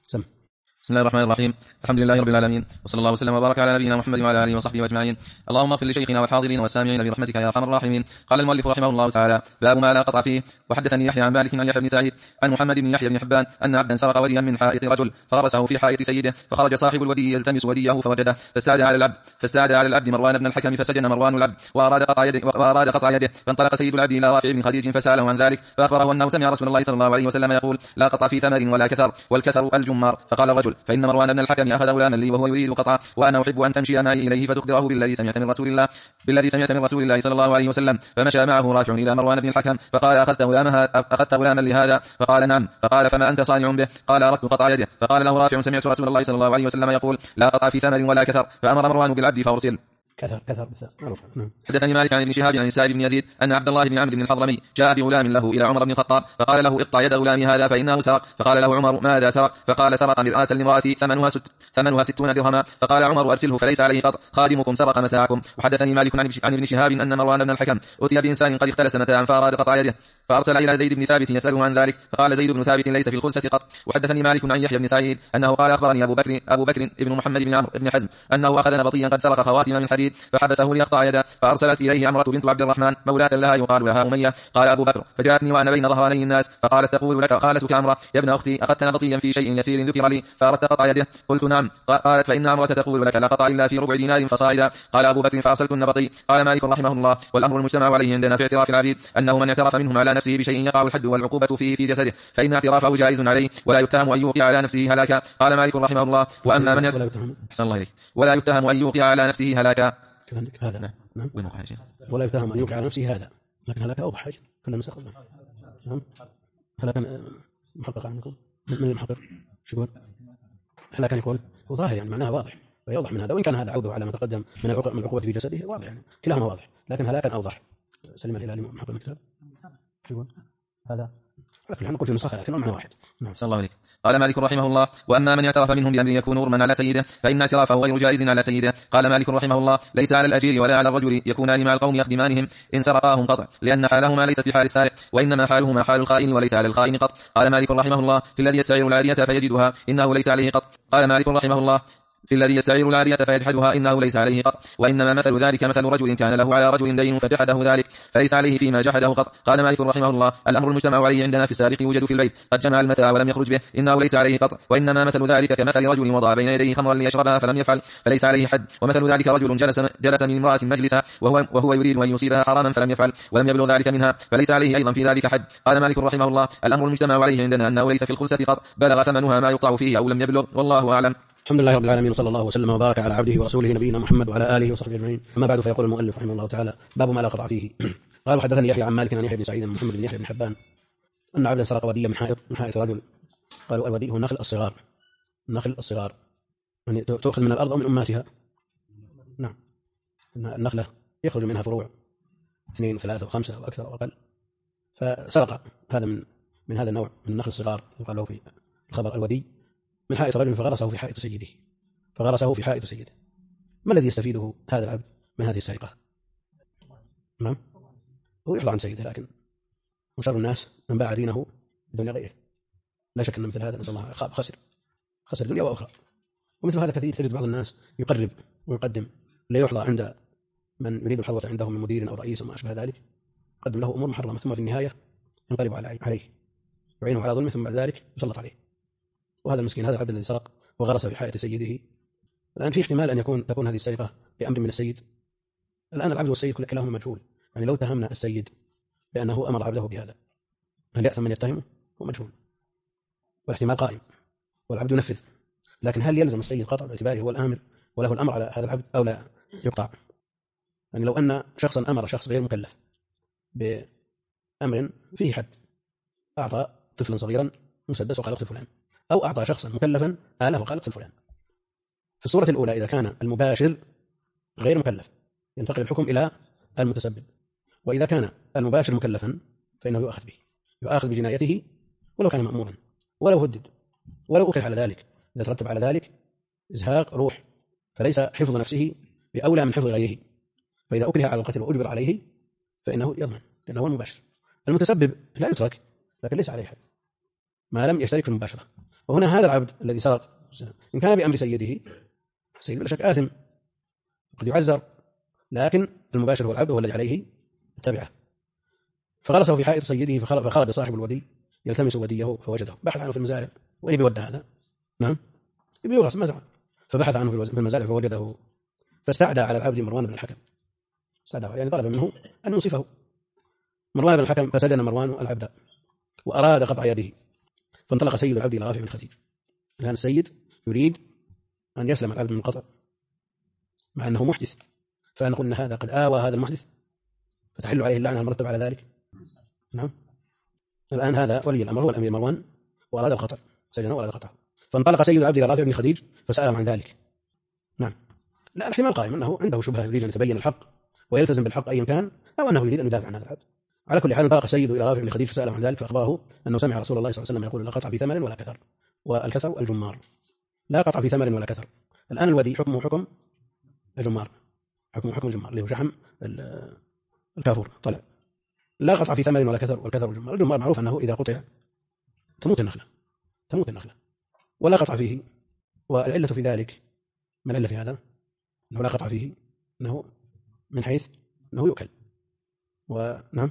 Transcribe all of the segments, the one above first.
سم. بسم الله الرحمن الرحيم. الحمد لله رب العالمين، وصلى الله وسلم وبارك على نبينا محمد وعلى اله وصحبه اجمعين. اللهم اغفر لشيخنا والحاضرين والسامعين برحمتك يا ارحم الراحمين. قال المؤلف رحمه الله تعالى: باب ما لا قطع فيه. وحدثني يحيى عن مالك عن يحيى بن سعيد عن محمد بن يحيى بن حبان ان عبدا سرق وديا من حائط رجل فغرسه في حائط سيده، فخرج صاحب الودي يلتمس وديه فوجده، فاستعد على العبد مروان بن الحكم فسجن مروان العبد واراد قطع يده فانطلق سيد العبد الى رافع بن خديج فساله عن ذلك، فاخبره انه سمع رسول الله صلى الله عليه وسلم يقول: لا قطع في ثمر ولا كثر، والكثر الجمار. فقال الرجل: فان مروان بن الحكم اخذ غلاما لي وهو يريد قطعه، وانا احب ان تمشي معي اليه فتخبره بالذي سمعت من رسول الله صلى الله عليه وسلم. فمشى معه رافع الى مروان بن الحكم فقال: اخذت غلاما لهذا؟ فقال: نعم. فقال: فما انت صانع به؟ قال: اردت قطع يده. فقال له رافع: سمعت رسول الله صلى الله عليه وسلم يقول: لا قطع في ثمر ولا كثر. فامر مروان بالعبد فارسل. كثر نعم. حدثني مالك عن ابن شهاب عن سائب بن يزيد أن عبد الله بن عمرو بن الحضرمي جاء بغلام له إلى عمر بن الخطاب فقال له: اقطع يد غلامي هذا فإنه سرق. فقال له عمر: ماذا سرق؟ فقال: سرق مرآة لامرأتي ثمنها 60 درهما. فقال عمر: أرسله فليس عليه قطع، خادمكم سرق متاعكم. وحدثني مالك عن ابن شهاب أن مروان بن الحكم أتي بإنسان قد اختلس متاعا فأراد قطع يده، فأرسل إلى زيد بن ثابت يسأله عن ذلك، فقال زيد بن ثابت: ليس في الخلسة قط. وحدثني مالك عن يحيى بن سعيد أنه قال: أخبرني أبو بكر ابن محمد بن عمرو بن حزم أنه أخذ نبطيا قد سرق خواتم من حديد فحبسه ليقطع يده، فأرسلت إليه عمرة بنت عبد الرحمن مولاة لها يقال لها أمية. قال أبو بكر: فجاءتني وأنا بين ظهراني الناس فقالت: تقول لك خالتك عمرة: يا ابن أختي، أخذت نبطيا في شيء يسير ذكر لي فأردت قطع يده؟ قلت: نعم. قالت: فإن عمرة تقول لك: لا قطع إلا في ربع دينار فصاعدا. قال أبو بكر: فأرسلت النبطي. قال مالك رحمه الله: والأمر المجتمع عليه عندنا في اعتراف العبيد أنه من اعترف منهم على نفسه بشيء يقع الحد والعقوبة فيه في جسده فإن اعترافه جائز عليه ولا يتهم أن يوقع على نفسه هلاكا. قال مالك رحمه الله: وأما من ولا يتهم أن يوقع على نفسه هلاكا. هذا نعم. ولا يتهم أن يوقع على نفسه هذا، لكن هلاك أوضح حاجة كنا نسخ. نعم. هلاكا محقق عنكم من المحقق شو يقول؟ هلاكا يقول هو ظاهر، يعني معناها واضح فيوضح من هذا، وإن كان هذا عوده على ما تقدم من العقوبة في جسده واضح، يعني كلاهما واضح، لكن هلاكا أوضح. سلم الهلالي محقق الكتاب شو يقول؟ هذا نحن نقول في نسخة لكن المعنى واحد. نعم. صلى الله عليه. قال مالك رحمه الله: وأما من اعترف منهم بأمر يكون غرما على سيده فإن اعترافه غير جائز على سيده. قال مالك رحمه الله: ليس على الأجير ولا على الرجل يكونان مع القوم يخدمانهم إن سرقاهم قطع، لأن حالهما ليست في حال السارق، وإنما حالهما حال الخائن وليس على الخائن قط. قال مالك رحمه الله: في الذي يستعير العارية فيجدها إنه ليس عليه قط. قال مالك رحمه الله: في الذي يستعير العارية فيجحدها إنه ليس عليه قط، وإنما مثل ذلك مثل رجل كان له على رجل دين فجحده ذلك فليس عليه فيما جحده قط. قال مالك رحمه الله: الأمر المجتمع عليه عندنا في السارق يوجد في البيت قد جمع المتاع ولم يخرج به إنه ليس عليه قط، وإنما مثل ذلك كمثل رجل وضع بين يديه خمرا ليشربها فلم يفعل فليس عليه حد، ومثل ذلك رجل جلس من امرأة مجلسها وهو يريد أن يصيبها حراما فلم يفعل ولم يبلغ ذلك منها فليس عليه أيضا في ذلك حد. قال مالك رحمه الله: الأمر المجتمع عليه عندنا أنه ليس في الخلسة قط، بلغ ثمنها ما يقطع فيه أو لم يبلغ، والله أعلم. الحمد لله رب العالمين، وصلى الله وسلم وبارك على عبده ورسوله نبينا محمد وعلى آله وصحبه أجمعين. أما بعد، فيقول المؤلف رحمه الله تعالى: باب ما لا قطع فيه. قال: حدثني يحيى عن مالك عن يحيى بن سعيد محمد بن يحيى بن حبان أن عبدا سرق وديا من حائط رجل. قالوا: الودي هو النخل الصغار يعني تؤخذ من الأرض أو من أماتها. نعم. النخلة يخرج منها فروع 2 3 و5 وأكثر وأقل، فسرق هذا من هذا النوع من النخل الصغار يقال له في الخبر الودي من حائط رجل فغرسه في حائط سيده. ما الذي يستفيده هذا العبد من هذه السرقة؟ نعم. هو يحظى عن سيده، لكن وشر الناس من باع دينه بدون غيره. لا شك أن مثل هذا نسأل الله خسر دنيا وأخرى. ومثل هذا كثير، تجد بعض الناس يقرب ويقدم لا يحظى عند من يريد الحظوة عندهم من مدير أو رئيس وما أشبه ذلك، قدم له أمور محرمة ثم في النهاية ينقلب عليه يعينه على ظلمه ثم بعد ذلك يسلط عليه. وهذا المسكين، هذا العبد الذي سرق وغرس في حائط سيده، الآن في احتمال أن تكون هذه السرقة بأمر من السيد. الآن العبد والسيد كلاهما مجهول، يعني لو اتهمنا السيد بأنه أمر عبده بهذا هل يأثم من يتهمه؟ هو مجهول والاحتمال قائم والعبد ينفذ، لكن هل يلزم السيد قطع باعتباره هو الآمر وله الأمر على هذا العبد أو لا يقطع؟ يعني لو أن شخصا أمر شخص غير مكلف بأمر فيه حد، أعطى طفلا صغيرا مسدس وقال اقتل فلان، أو أعطى شخصا مكلفا آلة وقال اقتل فلان، في الصورة الأولى إذا كان المباشر غير مكلف ينتقل الحكم إلى المتسبب، وإذا كان المباشر مكلفا فإنه يؤاخذ بجنايته ولو كان مأمورا ولو هدد ولو أكره على ذلك، إذا ترتب على ذلك إزهاق روح فليس حفظ نفسه بأولى من حفظ غيره، فإذا أكره على القتل وأجبر عليه فإنه يضمن لأنه هو المباشر. المتسبب لا يترك لكن ليس عليه حد ما لم يشترك في المباشرة، وهنا هذا العبد الذي سرق إن كان بأمر سيده، سيد بلا شك آثم قد يعزر، لكن المباشر هو العبد، هو الذي عليه التبعة. فغرسه في حائط سيده فخرج صاحب الودي يلتمس وديه فوجده، بحث عنه في المزارع، وين بيودع هذا؟ نعم بيغرس مزرعة، فبحث عنه في المزارع فوجده، فاستعدى على العبد مروان بن الحكم، يعني طلب منه أن ينصفه. مروان بن الحكم فسجن مروان العبد وأراد قطع يده، فانطلق سيد العبد إلى رافع بن خديج. الآن السيد يريد أن يسلم العبد من القطع مع أنه محدث، فنقول أن هذا قد آوى هذا المحدث فتحل عليه اللعنة المرتب على ذلك. نعم الآن هذا ولي الأمر هو الأمير مروان وأراد القطع، سجنه وأراد القطع، فانطلق سيد العبد إلى رافع بن خديج فسأله عن ذلك. نعم لا، الاحتمال قائم أنه عنده شبهة يريد أن يتبين الحق ويلتزم بالحق أيا كان، أو أنه يريد أن يدافع عن هذا العبد. على كل حال انطلق سيد إلى رافع بن خديج فسأله عن ذلك، فأخبره أنه سمع رسول الله صلى الله عليه وسلم يقول: لا قطع في ثمر ولا كثر، والكثر الجمار. لا قطع في ثمر ولا كثر. الآن الودي حكمه حكم الجمار، حكمه حكم الجمار اللي هو شحم الكافور طلع. لا قطع في ثمر ولا كثر، والكثر الجمار. الجمار معروف أنه إذا قطع تموت النخلة، ولا قطع فيه. والعلة في ذلك، ما العلة في هذا؟ أنه لا قطع فيه، أنه من حيث أنه يؤكل. ونعم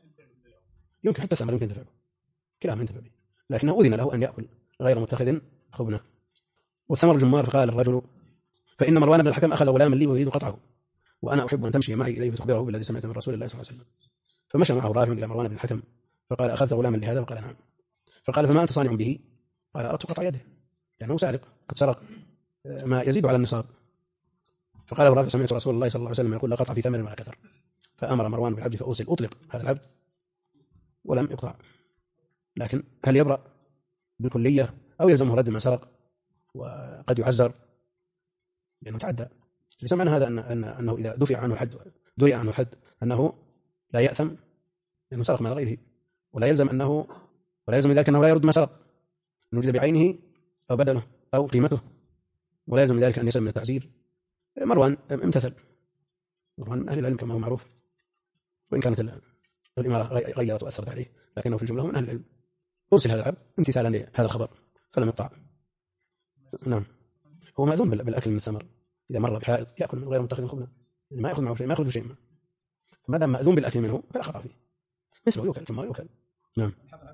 يمكن حتى الثمر يمكن دفعه، كلاهما ينتفع به، لكنه أذن له أن يأكل غير متخذ خبنه. والثمر الجمار. فقال الرجل: فإن مروان بن الحكم أخذ غلاما لي ويريد قطعه، وأنا أحب أن تمشي معي إليه فتخبره بالذي سمعت من رسول الله صلى الله عليه وسلم. فمشى معه رافع إلى مروان بن الحكم فقال: أخذت غلاما لهذا؟ فقال: نعم. فقال: فما أنت صانع به؟ قال: أردت قطع يده، لأنه سارق، قد سرق ما يزيد على النصاب. فقال له رافع: سمعت رسول الله صلى الله عليه وسلم يقول: لا قطع في ثمر ولا كثر. فأمر مروان بالعبد فأرسل أطلق هذا العبد ولم يقطع. لكن هل يبرأ بالكلية أو يلزمه رد ما سرق وقد يعزر لأنه تعدى؟ ليس معنى هذا أنه إذا دري عنه الحد أنه لا يأثم لأنه سرق من غيره، ولا يلزم ذلك أنه لا يرد ما سرق، أن يوجد بعينه أو بدله أو قيمته، ولا يلزم ذلك أن يسلم من التعزير. مروان امتثل، مروان من أهل العلم كما هو معروف، وإن كانت الإمارة غيرت وأثرت عليه، لكنه في الجملة من أهل العلم. أرسل هذا العبد امتثالا لهذا الخبر فلم يقطع. نعم هو مأذون بالأكل من الثمر، إذا مر بحائط يأكل من غير متخذ خبنا، ما يأخذ معه شيء، ما يأخذ شيء، فما دام مأذون بالأكل منه فلا خطأ فيه، مثله يؤكل ثم يؤكل. نعم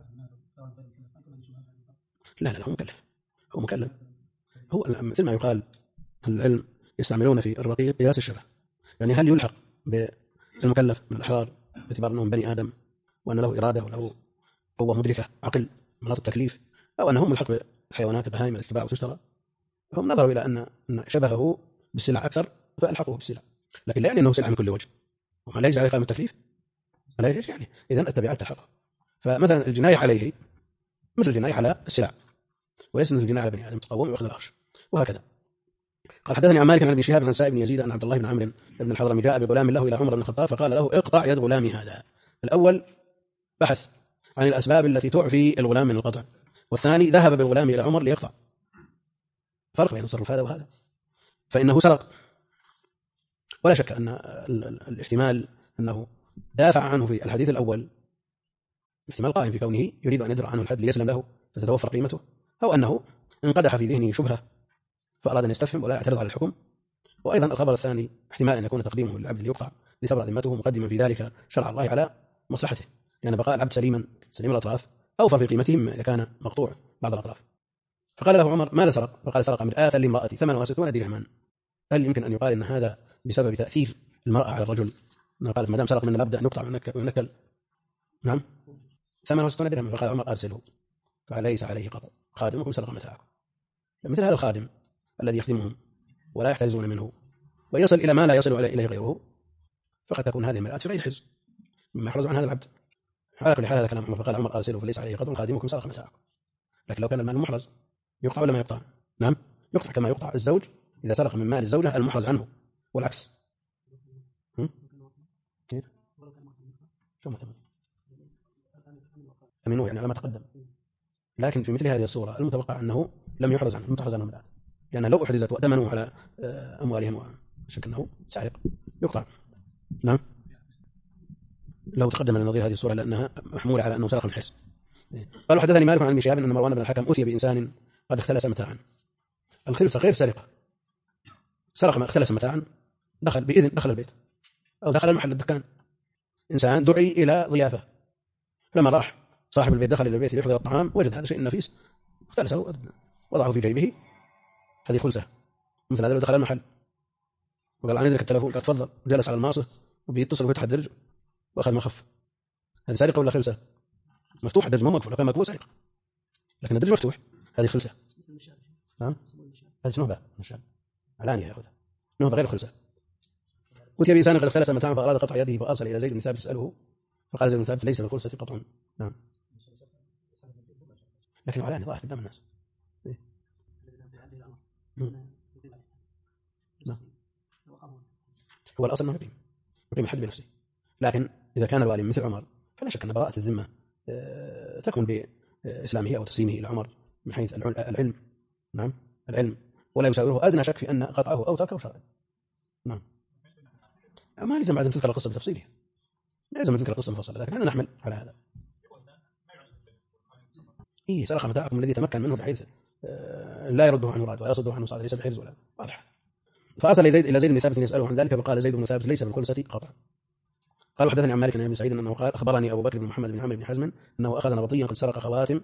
لا هو مكلف. هو مثل ما يقال العلم يستعملون في الرقيق قياس الشبه، يعني هل يلحق بالمكلف من الأحرار باعتبار أنهم بني آدم وأن له إرادة وله قوة مدركة عقل مناط التكليف، أو أنه ملحق بالحيوانات البهائم التي تباع وتشترى؟ هم نظروا إلى أن شبهه بالسلع أكثر فألحقه بالسلع، لكن لا يعني أنه سلع من كل وجه، وما لا يجري عليه قائمة التكليف، لا يجري يعني إذن التبعات تلحقه. فمثلا الجناية عليه مثل الجناية على السلع، ويسند الجناية على بني آدم تقوم ويأخذ الأرش، وهكذا. قال: حدثني عن مالك عن ابن شهاب عن سائب بن يزيد أن عبد الله بن عمرو بن الحضرمي جاء بغلام له إلى عمر بن الخطاب فقال له: اقطع يد غلامي هذا. الأول بحث عن الأسباب التي تعفي الغلام من القطع، والثاني ذهب بالغلام إلى عمر ليقطع. فرق بين التصرف هذا وهذا، فإنه سرق، ولا شك أن الاحتمال أنه دافع عنه في الحديث الأول احتمال قائم في كونه يريد أن يدرع عنه الحد ليسلم له فتتوفر قيمته، أو أنه انقدح في ذهنه شبهة فأراد أن يستفهم ولا يعترض على الحكم. وأيضا الخبر الثاني احتمال أن يكون تقديمه للعبد ليقطع لتبرأ ذمته مقدما في ذلك شرع الله على مصلحته، لأن بقاء العبد سليم الأطراف أوفر في قيمته مما إذا كان مقطوع بعض الأطراف. فقال له عمر: ماذا سرق؟ فقال: سرق مرآة لامرأتي ثمنها 60 درهما. هل يمكن أن يقال أن هذا بسبب تأثير المرأة على الرجل؟ قالت: ما دام سرق من العبد أن يقطع وينكل. نعم ثمنه 60 درهما. فقال عمر: أرسله فليس عليه قطع، خادمكم سرق متاعكم. مثل هذا الخادم الذي يخدمهم ولا يحترزون منه ويصل إلى ما لا يصل إليه غيره، فقد تكون هذه المرآة في غير حرز مما يحرز عن هذا العبد. على كل حال هذا كلام عمر. فقال عمر: أرسله فليس عليه قطع، خادمكم سرق متاعكم. لكن لو كان المال محرز يقطع ولا ما يقطع؟ نعم يقطع، كما يقطع الزوج إذا سرق من مال الزوجة المحرز عنه، والعكس. كيف؟ شو مثلا أمينوه يعني على ما تقدم، لكن في مثل هذه الصورة المتوقع أنه لم يحرز عنه، متحرز عنه الآن، لأن لو أحرزت وأتمنوا على أموالهم وشك أنه سارق يقطع. نعم لو تقدم لنا نظير هذه الصورة لأنها محمولة على أنه سرق من حرز. قالوا: حدثني مالك عن ابن شهاب أن مروان بن الحكم أتي بإنسان قد اختلس متاعا. الخلسة غير سرقة، سرق ما اختلس متاعا، دخل بإذن، دخل البيت أو دخل المحل الدكان، إنسان دعي إلى ضيافة، لما راح صاحب البيت دخل إلى البيت ليحضر الطعام وجد هذا شيء نفيس اختلسه وضعه في جيبه، هذه خلسة. مثل هذا لو دخل المحل وقال عن يدرك التلفون قال تفضل وجلس على الماصة وبيتصل وفتح الدرج وأخذ ما خف، هذه سرقة ولا خلسة؟ مفتوح الدرج ما مقفول، لو كان مقفول سرقة، لكن الدرج مفتوح هذه خلسة. نعم هذه نهبة علانية يأخذها، نهبة غير خلسة. أتي بإنسان قد اختلس متاعا فأراد قطع يده فأرسل إلى زيد بن ثابت يسأله فقال زيد بن ثابت ليس بالخلسة قطع. نعم لكن علانية ظاهر قدام الناس. نعم. هو الأصل أنه يقيم الحد بنفسه، لكن إذا كان الوالي مثل عمر فلا شك أن براءة الذمة تكون بإسلامه أو تسليمه إلى عمر من حيث العلم. نعم العلم، ولا يساوره أدنى شك في أن قطعه أو تركه شرعا. نعم ما لازم بعد أن تذكر القصة بتفصيلها، ما لازم تذكر القصة مفصلة، لكن أنا نحمل على هذا. إيه سرق متاعكم الذي تمكن منه بحيث لا يرده عنه راد ولا يصده عنه صاد، ليس بحرز ولا واضح. فأرسل إلى زيد بن ثابت يسأله عن ذلك فقال زيد بن ثابت ليس بالخلسة قطع. قال وحدثني عن مالك بن سعيد أنه قال أخبرني أبو بكر بن محمد بن عمرو بن حزم أنه أخذ نبطيا قد سرق خواتم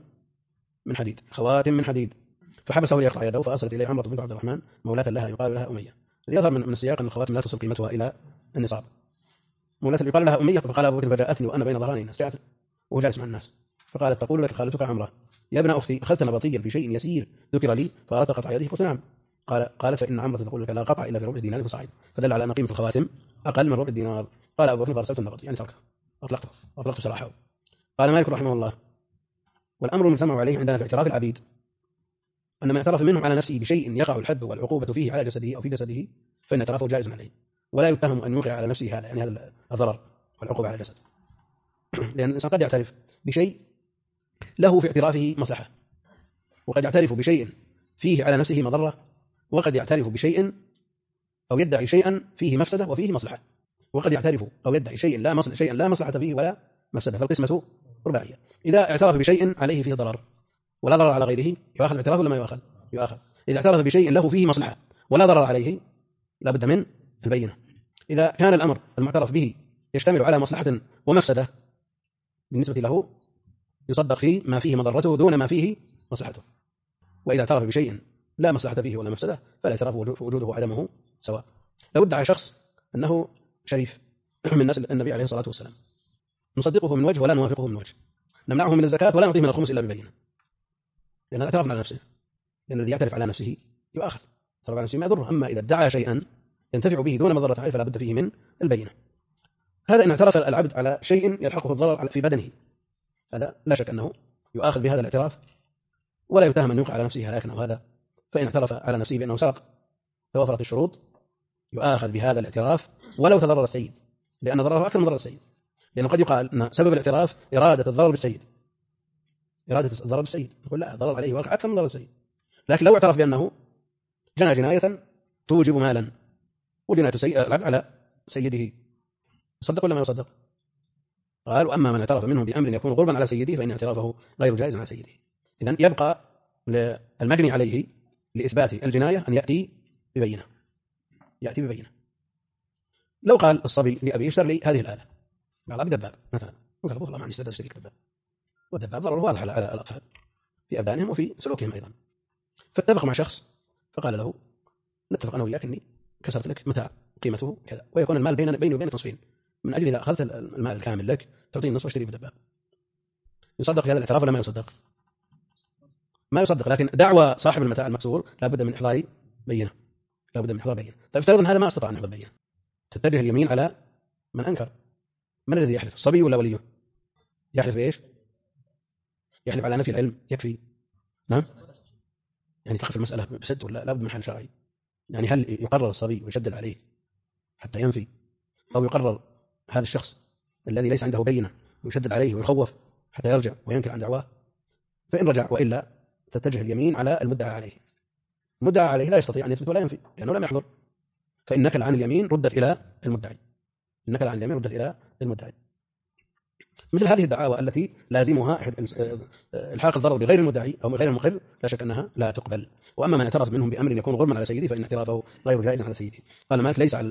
من حديد فحبسه ليقطع يده، فأرسلت إليه عمرو بنت عبد الرحمن مولاة لها يقال لها أمية. الذي يظهر من السياق أن الخواتم لا تصل قيمتها إلى النصاب. مولاة يقال لها أمية، فقال أبو بكر فجاءتني وأنا بين ظهراني الناس، جاءت وهو جالس مع الناس، فقالت تقول لك خالتك عمرة يا ابن أختي أخذت نبطيا في شيء يسير ذكر لي فأردت قطع يده؟ قلت نعم. قالت فإن عمرة تقول لك لا قطع إلا في ربع دينار فصاعد، فدل على أن قيمة الخواتم أقل من ربع دينار. قال أبو بكر فأرسلت النبطي يعني تركته أطلقت سراحه. قال مالك رحمه الله والأمر المجتمع عليه عندنا في اعتراف العبيد أن من اعترف منهم على نفسه بشيء يقع الحد والعقوبة فيه على جسده أو في جسده فإن اعترافه جائز عليه، ولا يتهم أن يوقع على نفسه هذا يعني هذا الضرر والعقوبة على الجسد، لأن الإنسان قد يعترف بشيء له في اعترافه مصلحة، وقد يعترف بشيء فيه على نفسه مضرة، وقد يعترف بشيء أو يدعي شيئا فيه مفسدة وفيه مصلحة، وقد يعترف أو يدعي شيئا لا مصلحة فيه ولا مفسدة، فالقسمة رباعية. إذا اعترف بشيء عليه فيه ضرر ولا ضرر على غيره يؤاخذ باعترافه ولا ما يؤاخذ؟ يؤاخذ. إذا اعترف بشيء له فيه مصلحة ولا ضرر عليه لا بد من البينة. إذا كان الأمر المعترف به يشتمل على مصلحة ومفسدة بالنسبة له يصدق فيه ما فيه مضرته دون ما فيه مصلحته، وإذا اعترف بشيء لا مصلحة فيه ولا مفسدة فلا اعتراف وجوده وعدمه سواء. لو ادعى شخص أنه شريف من نسل النبي عليه الصلاة والسلام نصدقه من وجه ولا نوافقه من وجه، نمنعه من الزكاة ولا نعطيه من الخمس إلا ببينة، لأن اعترف على نفسه، لأن الذي يعترف على نفسه يؤاخذ، اعترف على نفسه ما يضره. أما إذا ادعى شيئا ينتفع به دون مضرة عليه فلا بد فيه من البينة. هذا إن اعترف العبد على شيء يلحقه الضرر في بدنه، هذا لا شك أنه يؤاخذ بهذا الاعتراف ولا يتهم أن يوقع على نفسه هلاكا أو هذا. فإن اعترف على نفسه بأنه سرق توفرت الشروط يؤاخذ بهذا الاعتراف ولو تضرر السيد، لأن ضرره أكثر من ضرر السيد، لأنه قد يقال أن سبب الاعتراف إرادة الضرر بالسيد، نقول لا الضرر عليه واقع أكثر من ضرر السيد. لكن لو اعترف بأنه جنى جناية توجب مالا وجناية العبد على سيده يصدق ولا ما يصدق؟ قال وأما من اعترف منهم بأمر يكون غربا على سيده فإن اعترافه غير جائز على سيده. إذن يبقى للمجني عليه لإثبات الجناية أن يأتي ببينة. لو قال الصبي لأبي اشتر لي هذه الآلة، قال أبي دباب مثلا، وقال والله ما عندي استعداد أشتري دباب، والدباب ضرره واضح على الأطفال في أبدانهم وفي سلوكهم أيضا، فاتفق مع شخص فقال له نتفق أنا وياك إني كسرت لك متاع قيمته كذا، ويكون المال بيني وبينك نصفين، من أجل إذا أخذت المال الكامل لك تعطيني نصف واشتري بدباب. يصدق في هذا الاعتراف ولا ما يصدق؟ ما يصدق، لكن دعوى صاحب المتاع المكسور لا بد من إحضار بينة. طيب افترض هذا ما استطاع أن يحضر بينة، تتجه اليمين على من أنكر. من الذي يحلف، الصبي ولا وليه؟ يحلف إيش؟ يحلف على نفي العلم يكفي. نعم يعني تقف المسألة بسد ولا لا بد من حل شرعي؟ يعني هل يقرر الصبي ويشدد عليه حتى ينفي، أو يقرر هذا الشخص الذي ليس عنده بينة ويشدد عليه ويخوف حتى يرجع وينكر عن دعواه؟ فإن رجع وإلا تتجه اليمين على المدعى عليه. المدعى عليه لا يستطيع أن يثبت ولا ينفي لأنه لم يحضر، فإنك عن اليمين ردت إلى المدعي. مثل هذه الدعاوى التي لازمها الحاق الضرر بغير المدعي أو غير المقر لا شك أنها لا تقبل. وأما من اعترف منهم بأمر يكون غرما على سيده فإن اعترافه غير جائز على سيده. قال مالك ليس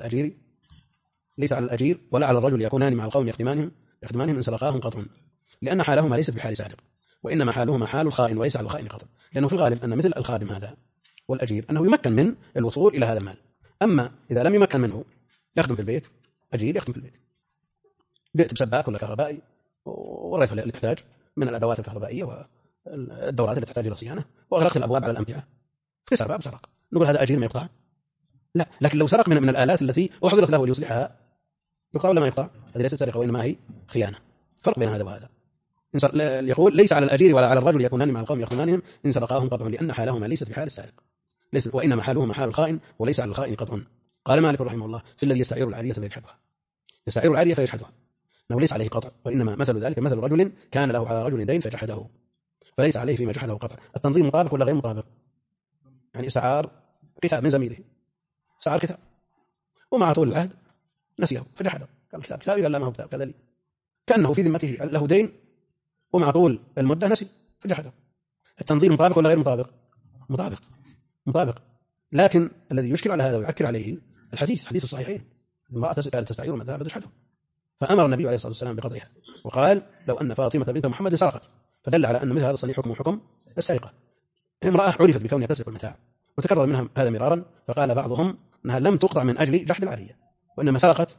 على الأجير ولا على الرجل يكونان مع القوم يخدمانهم إن سرقاهم قطع، لأن حالهما ليست بحال سارق، وإنما حالهما حال الخائن وليس على الخائن قطع، لأنه في الغالب أن مثل الخادم هذا والأجير أنه يمكن من الوصول إلى هذا المال. أما إذا لم يمكن منه يخدم في البيت، أجير يخدم في البيت، بيت بسباك ولا كهربائي وريته اللي تحتاج من الأدوات الكهربائية والدورات اللي تحتاج إلى صيانة، وأغلقت الأبواب على الأمتعة، كسر باب سرق، نقول هذا أجير ما يقطع؟ لا. لكن لو سرق من الآلات التي أحضرت له ليصلحها يقطع ولا ما يقطع؟ هذه ليست سرقة وإنما هي خيانة. فرق بين هذا وهذا. يقول ليس على الأجير ولا على الرجل يكونان مع القوم يخدمانهم إن سرقاهم قطع، لأن حالهما ليست بحال السارق، وإنما حالهما حال الخائن وليس على الخائن قطع. قال مالك رحمه الله في الذي يستعير العارية فيجحدها، يستعير العارية فيجحدها أنه ليس عليه قطع، وإنما مثل ذلك مثل رجل كان له على رجل دين فجحده، فليس عليه فيما جحده قطع. التنظيم مطابق ولا غير مطابق؟ يعني استعار كتاب من زميله، استعار كتاب ومع طول العهد نسيه فجحده، قال كتابي قال لا ما هو كتاب كذا لي، كأنه في ذمته له دين ومع طول المدة نسي فجحده. التنظيم مطابق ولا غير مطابق؟ مطابق. لكن الذي يشكل على هذا ويعكر عليه الحديث، حديث الصحيحين، المرأة تستعير المتاع فتجحده، فأمر النبي عليه الصلاة والسلام بقطعها، وقال لو أن فاطمة بنت محمد سرقت، فدل على أن مثل هذا الصنيع حكم السرقة. امرأة عرفت بكونها تسرق المتاع وتكرر منها هذا مرارا، فقال بعضهم أنها لم تقطع من أجل جحد العارية، وإنما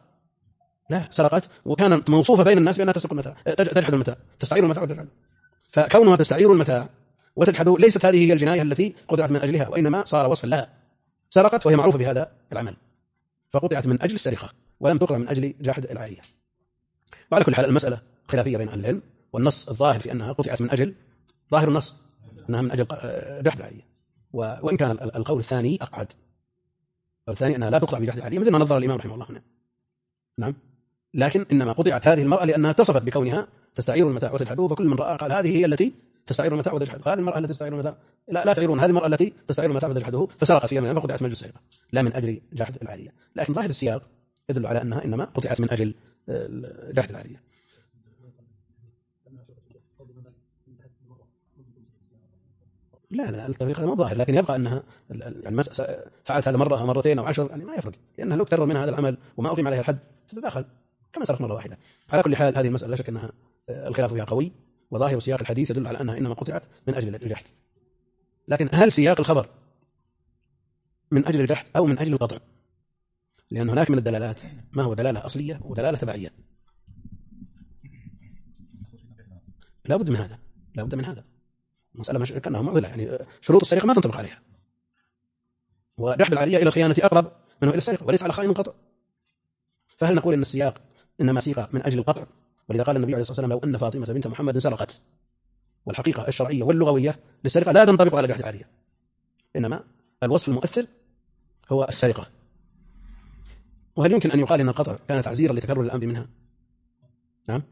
سرقت وكانت موصوفة بين الناس بأنها تسرق المتاع، تجحد المتاع، تستعير المتاع وتجحده. فكونها تستعير المتاع وتجحده ليست هذه هي الجناية التي قطعت من أجلها، وإنما صار وصفا لها، سرقت وهي معروفة بهذا العمل فقطعت من أجل السرقة ولم تقطع من أجل جحد العارية. وعلى كل حال المسألة خلافية بين أهل العلم، والنص الظاهر في أنها قطعت من أجل، ظاهر النص أنها من أجل جحد العارية، وإن كان القول الثاني أقعد، الثاني أنها لا تقطع بجحد العارية مثل ما نظر الإمام رحمه الله هنا. نعم، لكن إنما قطعت هذه المرأة لأنها اتصفت بكونها تستعير المتاع وتجحده، فكل من رأى قال هذه هي التي تستعير المتاع وتجحده، هذه المرأة التي تستعير المتاع لا تعيرون، هذه المرأة التي تستعير المتاع وتجحده، فسرقت فيها من فقطعت من أجل السرقة لا من أجل جحد العارية. لكن ظاهر السياق يدل على أنها إنما قطعت من أجل جحد العارية. لا التفريق هذا مو ظاهر، لكن يبقى أنها فعلت هذا مرة أو مرتين أو 10 يعني ما يفرق، لأنها لو تكرر منها هذا العمل وما أقيم عليها الحد تتداخل كما سرق مرة واحدة. على كل حال هذه المسألة لا شك أنها الخلاف فيها قوي، وظاهر سياق الحديث يدل على أنها إنما قطعت من أجل الجحد. لكن هل سياق الخبر من أجل الجحد أو من أجل القطع؟ لأن هناك من الدلالات ما هو دلالة أصلية ودلالة تبعية. لا بد من هذا مسألة مش كأنها معضلة، يعني شروط السرقة ما تنطبق عليها، وجحد العارية إلى الخيانة أقرب منه إلى السرقة وليس على خائن قطع. فهل نقول إن السياق إنما سيق من أجل القطع؟ ولذا قال النبي عليه الصلاة والسلام لو أن فاطمة بنت محمد سرقت، والحقيقة الشرعية واللغوية للسرقة لا تنطبق على جحد العارية، إنما الوصف المؤثر هو السرقة. وهل يمكن أن يقال إن القطع كان تعزيرا لتكرر الأمر منها؟ نعم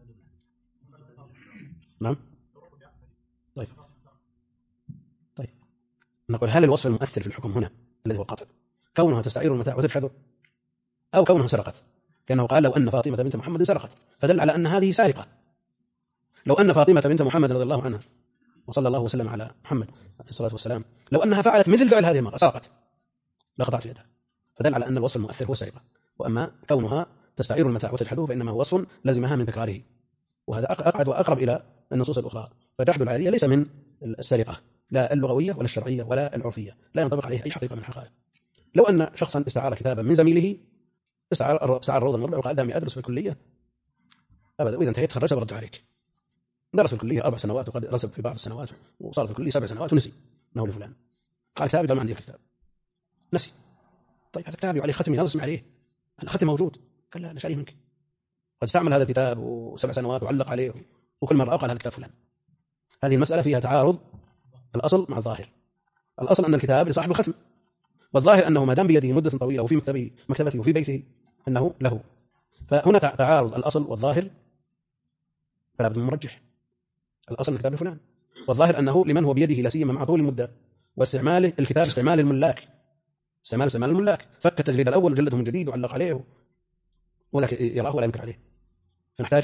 طيب نقول هل الوصف المؤثر في الحكم هنا الذي هو القطع كونها تستعير المتاع وتجحده أو كونها سرقت؟ لأنه قال لو أن فاطمة بنت محمد سرقت، فدل على أن هذه سارقة. لو أن فاطمة بنت محمد رضي الله عنها وصلى الله وسلم على محمد عليه الصلاة والسلام لو أنها فعلت مثل فعل هذه المرأة سرقت لقطعت يدها، فدل على أن الوصف المؤثر هو السرقة. وأما كونها تستعير المتاع وتجحده فإنما هو وصف لزمها من تكراره، وهذا أقعد وأقرب إلى النصوص الأخرى. فجحد العارية ليس من السرقة لا اللغوية ولا الشرعية ولا العرفية، لا ينطبق عليه أي حقيقة من الحقائق. لو أن شخصا استعار كتابا من زميله، استعار روضا مرة وقال دامي أدرس في الكلية أبدا، وإذا انتهيت خرجت برد عليك. درس في الكلية 4 سنوات وقد رسب في بعض السنوات وصار في الكلية 7 سنوات ونسي أنه لفلان. قال كتابي، قال ما عندي الكتاب، نسي. طيب هذا كتابي وعليه ختمي نرسم عليه، الختم موجود. قال لا أنا شاريه منك، قد استعمل هذا الكتاب و7 سنوات وعلق عليه وكل مرة قال هذا الكتاب فلان. هذه المسألة فيها تعارض الأصل مع الظاهر. الأصل أن الكتاب لصاحب الختم، والظاهر أنه ما دام بيده مدة طويلة وفي مكتبته وفي بيته أنه له. فهنا تعارض الأصل والظاهر، فلا بد من مرجح. الأصل من الكتاب لفلان، والظاهر أنه لمن هو بيده لا سيما مع طول المدة واستعماله الكتاب استعمال الملاك، فك التجريد الأول وجلده من جديد وعلق عليه ولكن يراه ولا ينكر عليه. فنحتاج إلى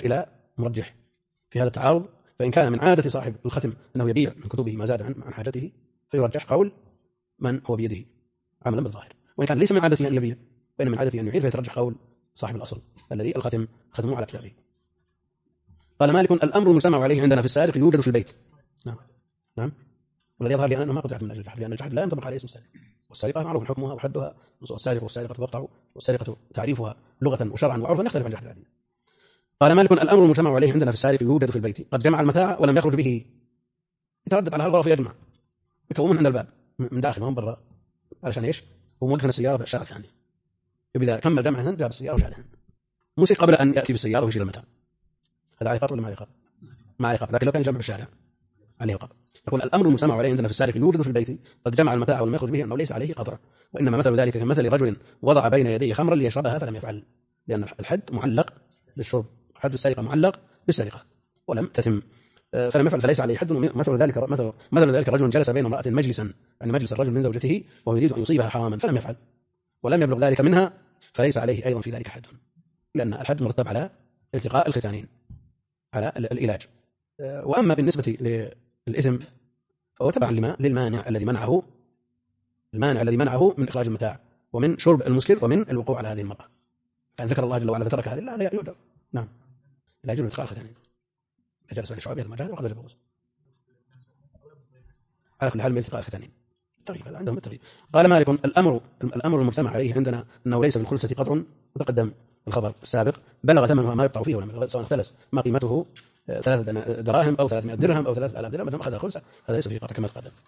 مرجح في هذا التعارض، فإن كان من عادة صاحب الختم أنه يبيع من كتبه ما زاد عن حاجته فيرجح قول من هو بيده عملا بالظاهر، وإن كان ليس من عادته أن يبيع فإن من عادته أن يعير فيترجح قول صاحب الأصل الذي الختم ختمه على كتابه. قال مالك الأمر المجتمع عليه عندنا في السارق يوجد في البيت. نعم والذي يظهر لي أنه ما قطعت من أجل الجحد، لأن الجحد لا ينطبق عليه اسم السارق، والسرقة معروف حكمها وحدها، السارق والسارقة تقطع، والسرقة تعريفها لغة وشرعا وعرفا يختلف عن الجحد العادي. قال مالك الأمر المجتمع عليه عندنا في السارق يوجد في البيت قد جمع المتاع ولم يخرج به، يتردد على الغرف يجمع، يكون من عند الباب من داخل وهم برا، علشان ايش؟ هو موقف السيارة في الشارع الثاني، إذا كمل جمع هنا جاب السيارة وشالها، موسى قبل أن يأتي بالسيارة ويشيل المتاع، هذا عليه قطع ولا ما عليه قطع؟ ما عليه قطع، لكن لو كان جمع في الشارع عليه قطع. يقول الأمر المجتمع عليه عندنا في السارق يوجد في البيت قد جمع المتاع ولم يخرج به أنه ليس عليه قطع، وإنما مثل ذلك كمثل رجل وضع بين يديه خمرا ليشربها فلم يفعل، لأن الحد معلق بالشرب، حد السرقة معلق بالسرقة ولم تتم فلم يفعل فليس عليه حد. مثل ذلك رجل جلس بين امرأة مجلسا، يعني مجلس الرجل من زوجته وهو يريد أن يصيبها حراما فلم يفعل ولم يبلغ ذلك منها فليس عليه أيضا في ذلك حد، لأن الحد مرتب على التقاء الختانين على العلاج. وأما بالنسبة للإثم فهو تبع للمانع الذي منعه، المانع الذي منعه من إخراج المتاع ومن شرب المسكر ومن الوقوع على هذه المرأة، كان ذكر الله جل وعلا فترك هذه لا يؤجر. نعم لا يجوز التقاء الختانين، جلس بين الشعوب ما جاز وقد يجوز على كل حال من التقاء الختانين تقريبا عندهم التقريب. قال مالك الأمر المجتمع عليه عندنا أنه ليس بالخلصة قطر، وتقدم الخبر السابق بلغ ثمنها ما يقطع فيه ولم سواء اختلس ما قيمته 3 دراهم أو 300 درهم أو 3000 درهم، ما دام أخذ الخلصة هذا ليس فيه قطع كما تقدم.